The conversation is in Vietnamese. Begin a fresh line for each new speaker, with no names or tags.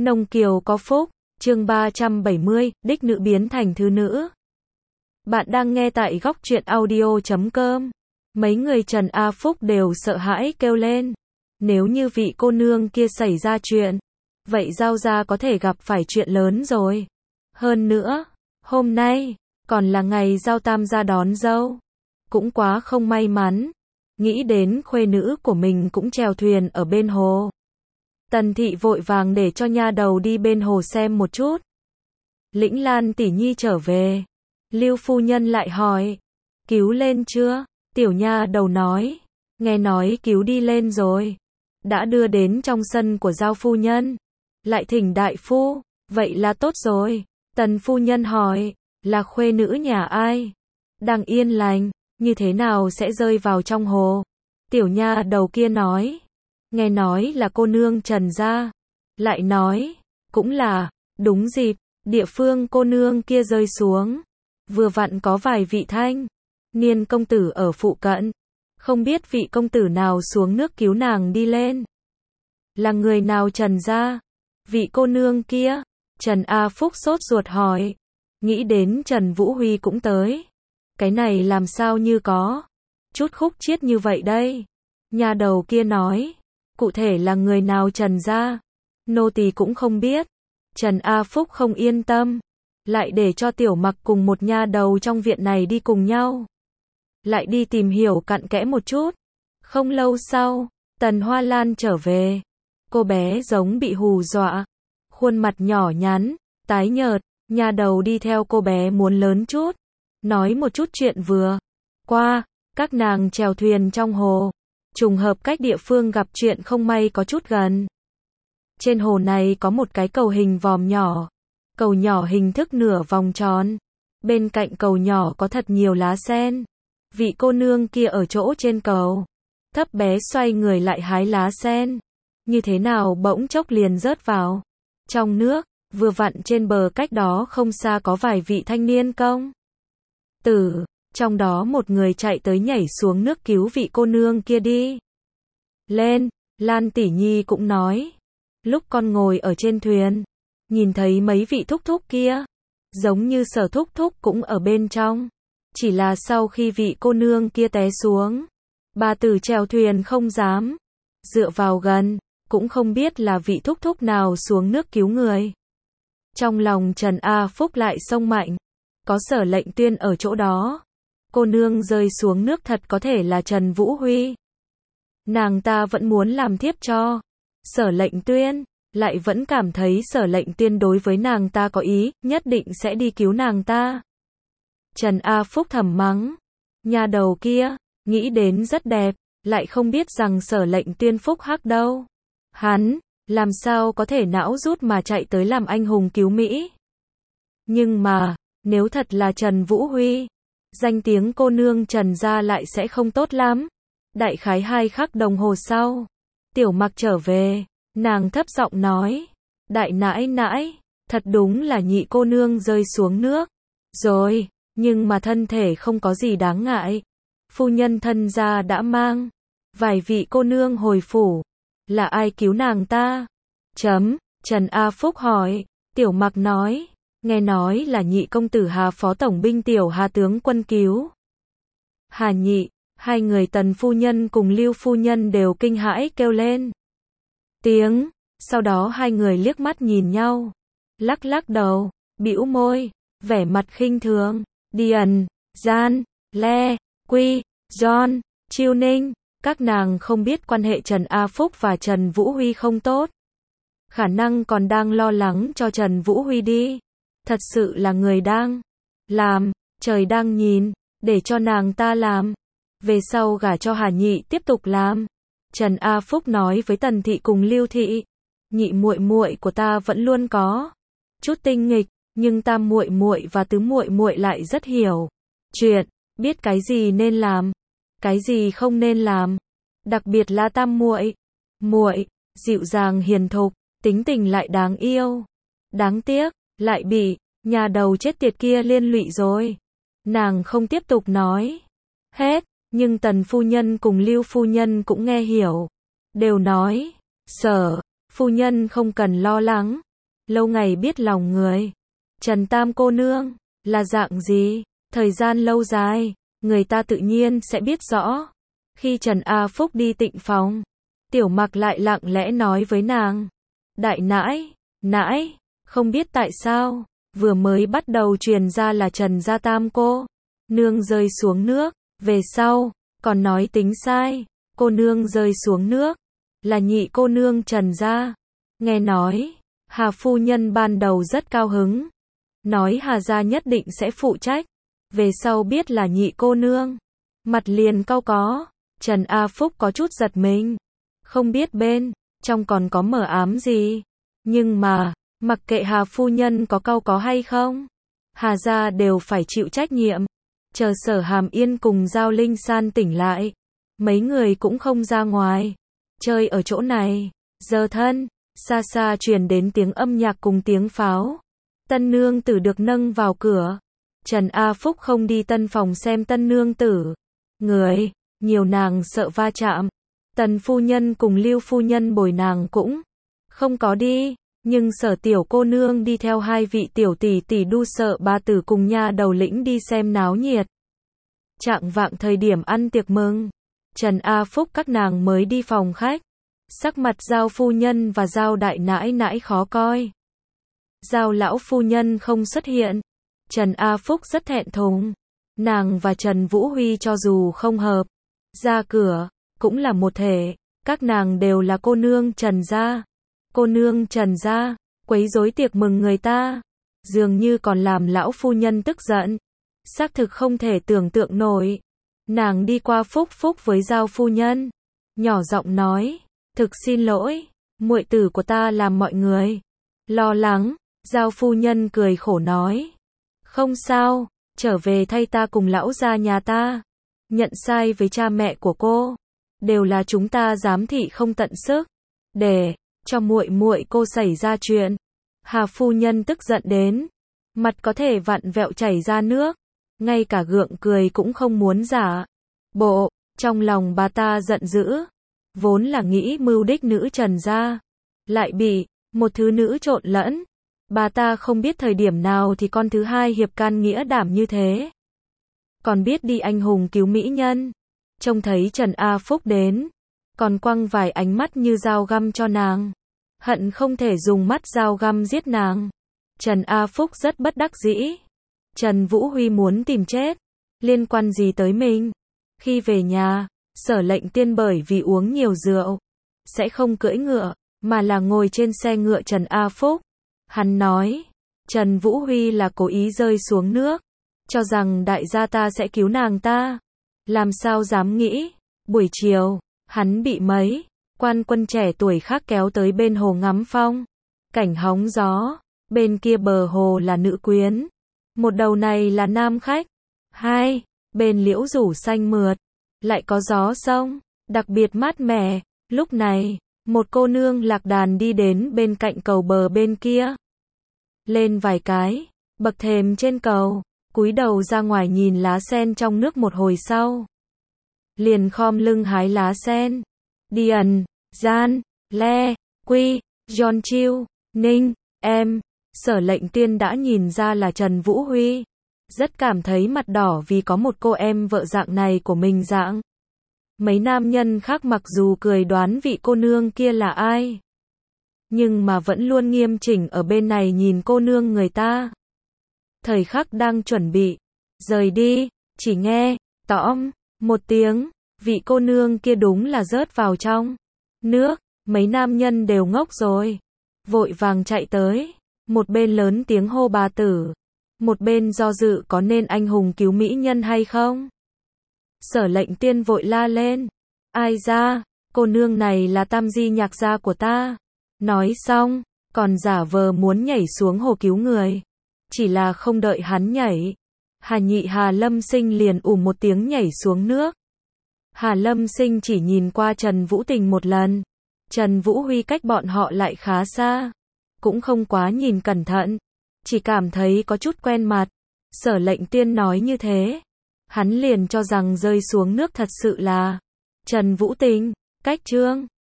Nông kiều có phúc, chương 370, đích nữ biến thành thứ nữ. Bạn đang nghe tại góc truyện audio.com. Mấy người Trần A Phúc đều sợ hãi kêu lên. Nếu như vị cô nương kia xảy ra chuyện, vậy Giao gia có thể gặp phải chuyện lớn rồi. Hơn nữa, hôm nay, còn là ngày Giao Tam gia đón dâu. Cũng quá không may mắn. Nghĩ đến khuê nữ của mình cũng chèo thuyền ở bên hồ. Tần thị vội vàng để cho nha đầu đi bên hồ xem một chút. Lĩnh Lan tỷ nhi trở về. Lưu phu nhân lại hỏi. Cứu lên chưa? Tiểu nha đầu nói. Nghe nói cứu đi lên rồi. Đã đưa đến trong sân của Giao phu nhân. Lại thỉnh đại phu. Vậy là tốt rồi. Tần phu nhân hỏi. Là khuê nữ nhà ai? Đang yên lành. Như thế nào sẽ rơi vào trong hồ? Tiểu nha đầu kia nói. Nghe nói là cô nương Trần gia. Lại nói. Cũng là. Đúng dịp. Địa phương cô nương kia rơi xuống. Vừa vặn có vài vị thanh niên công tử ở phụ cận. Không biết vị công tử nào xuống nước cứu nàng đi lên. Là người nào Trần gia? Vị cô nương kia. Trần A Phúc sốt ruột hỏi. Nghĩ đến Trần Vũ Huy cũng tới. Cái này làm sao như có chút khúc chiết như vậy đây? Nhà đầu kia nói. Cụ thể là người nào Trần gia? Nô tỳ cũng không biết. Trần A Phúc không yên tâm. Lại để cho Tiểu Mặc cùng một nha đầu trong viện này đi cùng nhau. Lại đi tìm hiểu cặn kẽ một chút. Không lâu sau, Tần Hoa Lan trở về. Cô bé giống bị hù dọa. Khuôn mặt nhỏ nhắn, tái nhợt. Nha đầu đi theo cô bé muốn lớn chút. Nói một chút chuyện vừa qua. Các nàng chèo thuyền trong hồ. Trùng hợp cách địa phương gặp chuyện không may có chút gần. Trên hồ này có một cái cầu hình vòm nhỏ. Cầu nhỏ hình thức nửa vòng tròn. Bên cạnh cầu nhỏ có thật nhiều lá sen. Vị cô nương kia ở chỗ trên cầu. Thấp bé xoay người lại hái lá sen. Như thế nào bỗng chốc liền rớt vào trong nước. Vừa vặn trên bờ cách đó không xa có vài vị thanh niên công tử. Trong đó một người chạy tới nhảy xuống nước cứu vị cô nương kia đi lên. Lan tỷ nhi cũng nói. Lúc con ngồi ở trên thuyền, nhìn thấy mấy vị thúc thúc kia. Giống như Sở thúc thúc cũng ở bên trong. Chỉ là sau khi vị cô nương kia té xuống, bà tử chèo thuyền không dám dựa vào gần. Cũng không biết là vị thúc thúc nào xuống nước cứu người. Trong lòng Trần A Phúc lại xông mạnh. Có Sở Lệnh Tuyên ở chỗ đó. Cô nương rơi xuống nước thật có thể là Trần Vũ Huy. Nàng ta vẫn muốn làm thiếp cho Sở Lệnh Tuyên. Lại vẫn cảm thấy Sở Lệnh Tuyên đối với nàng ta có ý, nhất định sẽ đi cứu nàng ta. Trần A Phúc thầm mắng. Nhà đầu kia, nghĩ đến rất đẹp, lại không biết rằng Sở Lệnh Tuyên phúc hắc đâu. Hắn, làm sao có thể não rút mà chạy tới làm anh hùng cứu Mỹ. Nhưng mà, nếu thật là Trần Vũ Huy, danh tiếng cô nương Trần gia lại sẽ không tốt lắm. Đại khái 2 khắc đồng hồ sau, Tiểu Mặc trở về. Nàng thấp giọng nói. Đại nãi nãi, thật đúng là nhị cô nương rơi xuống nước rồi, nhưng mà thân thể không có gì đáng ngại. Phu nhân thân gia đã mang vài vị cô nương hồi phủ. Là ai cứu nàng ta? Trần A Phúc hỏi. Tiểu Mặc nói. Nghe nói là nhị công tử Hà phó tổng binh Tiểu Hà tướng quân cứu. Hà nhị, hai người Tần phu nhân cùng Lưu phu nhân đều kinh hãi kêu lên tiếng. Sau đó hai người liếc mắt nhìn nhau. Lắc lắc đầu, bĩu môi, vẻ mặt khinh thường. Điền, Gian, Le, Quy, John, Chiêu Ninh. Các nàng không biết quan hệ Trần A Phúc và Trần Vũ Huy không tốt. Khả năng còn đang lo lắng cho Trần Vũ Huy đi. Thật sự là người đang làm, trời đang nhìn, để cho nàng ta làm. Về sau gả cho Hà nhị tiếp tục làm. Trần A Phúc nói với Tần thị cùng Lưu thị. Nhị muội muội của ta vẫn luôn có chút tinh nghịch, nhưng tam muội muội và tứ muội muội lại rất hiểu chuyện, biết cái gì nên làm, cái gì không nên làm. Đặc biệt là tam muội dịu dàng hiền thục, tính tình lại đáng yêu. Đáng tiếc, lại bị nhà đầu chết tiệt kia liên lụy rồi. Nàng không tiếp tục nói hết, nhưng Tần phu nhân cùng Lưu phu nhân cũng nghe hiểu. Đều nói, Sở phu nhân không cần lo lắng, lâu ngày biết lòng người. Trần Tam cô nương, là dạng gì? Thời gian lâu dài, người ta tự nhiên sẽ biết rõ. Khi Trần A Phúc đi tịnh phòng, Tiểu Mặc lại lặng lẽ nói với nàng. Đại nãi, nãi, không biết tại sao, vừa mới bắt đầu truyền ra là Trần gia Tam cô nương rơi xuống nước, về sau, còn nói tính sai, cô nương rơi xuống nước, là nhị cô nương Trần gia. Nghe nói, Hà phu nhân ban đầu rất cao hứng, nói Hà gia nhất định sẽ phụ trách, về sau biết là nhị cô nương, mặt liền cau có. Trần A Phúc có chút giật mình, không biết bên trong còn có mờ ám gì, nhưng mà, mặc kệ Hà phu nhân có cau có hay không, Hà gia đều phải chịu trách nhiệm. Chờ Sở Hàm Yên cùng Giao Linh San tỉnh lại, mấy người cũng không ra ngoài, chơi ở chỗ này. Giờ thân, xa xa truyền đến tiếng âm nhạc cùng tiếng pháo. Tân nương tử được nâng vào cửa. Trần A Phúc không đi tân phòng xem tân nương tử. Người, nhiều nàng sợ va chạm. Tần phu nhân cùng Lưu phu nhân bồi nàng cũng không có đi, nhưng Sở tiểu cô nương đi theo hai vị tiểu tỷ tỷ đu sợ ba tử cùng nha đầu lĩnh đi xem náo nhiệt. Chạng vạng thời điểm ăn tiệc mừng, Trần A Phúc các nàng mới đi phòng khách. Sắc mặt Giao phu nhân và Giao đại nãi nãi khó coi. Giao lão phu nhân không xuất hiện. Trần A Phúc rất thẹn thùng. Nàng và Trần Vũ Huy cho dù không hợp, ra cửa, cũng là một thể. Các nàng đều là cô nương Trần gia. Cô nương Trần gia, quấy rối tiệc mừng người ta, dường như còn làm lão phu nhân tức giận. Xác thực không thể tưởng tượng nổi. Nàng đi qua Phúc Phúc với Giao phu nhân, nhỏ giọng nói, thực xin lỗi, muội tử của ta làm mọi người lo lắng. Giao phu nhân cười khổ nói, không sao, trở về thay ta cùng lão gia nhà ta, nhận sai với cha mẹ của cô, đều là chúng ta giám thị không tận sức, để cho muội muội cô xảy ra chuyện. Hà phu nhân tức giận đến, mặt có thể vặn vẹo chảy ra nước, ngay cả gượng cười cũng không muốn giả bộ. Trong lòng bà ta giận dữ, vốn là nghĩ mưu đích nữ Trần gia, lại bị một thứ nữ trộn lẫn. Bà ta không biết thời điểm nào thì con thứ hai hiệp can nghĩa đảm như thế, còn biết đi anh hùng cứu mỹ nhân. Trông thấy Trần A Phúc đến, còn quăng vài ánh mắt như dao găm cho nàng, hận không thể dùng mắt dao găm giết nàng. Trần A Phúc rất bất đắc dĩ. Trần Vũ Huy muốn tìm chết, liên quan gì tới mình? Khi về nhà, Sở Lệnh Tiên bởi vì uống nhiều rượu, sẽ không cưỡi ngựa, mà là ngồi trên xe ngựa Trần A Phúc. Hắn nói, Trần Vũ Huy là cố ý rơi xuống nước, cho rằng đại gia ta sẽ cứu nàng ta. Làm sao dám nghĩ. Buổi chiều, hắn bị mấy quan quân trẻ tuổi khác kéo tới bên hồ ngắm phong cảnh hóng gió. Bên kia bờ hồ là nữ quyến, một đầu này là nam khách. Hai bên liễu rủ xanh mượt, lại có gió sông, đặc biệt mát mẻ. Lúc này, một cô nương lạc đàn đi đến bên cạnh cầu bờ bên kia. Lên vài cái, bậc thềm trên cầu, cúi đầu ra ngoài nhìn lá sen trong nước một hồi sau. Liền khom lưng hái lá sen. Điền, Gian, Le, Quy, John Chiêu, Ninh, em. Sở Lệnh Tiên đã nhìn ra là Trần Vũ Huy. Rất cảm thấy mặt đỏ vì có một cô em vợ dạng này của mình dạng. Mấy nam nhân khác mặc dù cười đoán vị cô nương kia là ai, nhưng mà vẫn luôn nghiêm chỉnh ở bên này nhìn cô nương người ta. Thời khắc đang chuẩn bị rời đi, chỉ nghe tõm một tiếng, vị cô nương kia đúng là rớt vào trong nước. Mấy nam nhân đều ngốc rồi, vội vàng chạy tới, một bên lớn tiếng hô bà tử, một bên do dự có nên anh hùng cứu mỹ nhân hay không. Sở Lệnh Tiên vội la lên, ai ra, cô nương này là tam di nhạc gia của ta. Nói xong, còn giả vờ muốn nhảy xuống hồ cứu người. Chỉ là không đợi hắn nhảy, Hà Nhị Hà Lâm Sinh liền một tiếng nhảy xuống nước. Hà Lâm Sinh chỉ nhìn qua Trần Vũ Tình một lần. Trần Vũ Huy cách bọn họ lại khá xa, cũng không quá nhìn cẩn thận, chỉ cảm thấy có chút quen mặt. Sở Lệnh Tiên nói như thế, hắn liền cho rằng rơi xuống nước thật sự là Trần Vũ Tình. Cách chương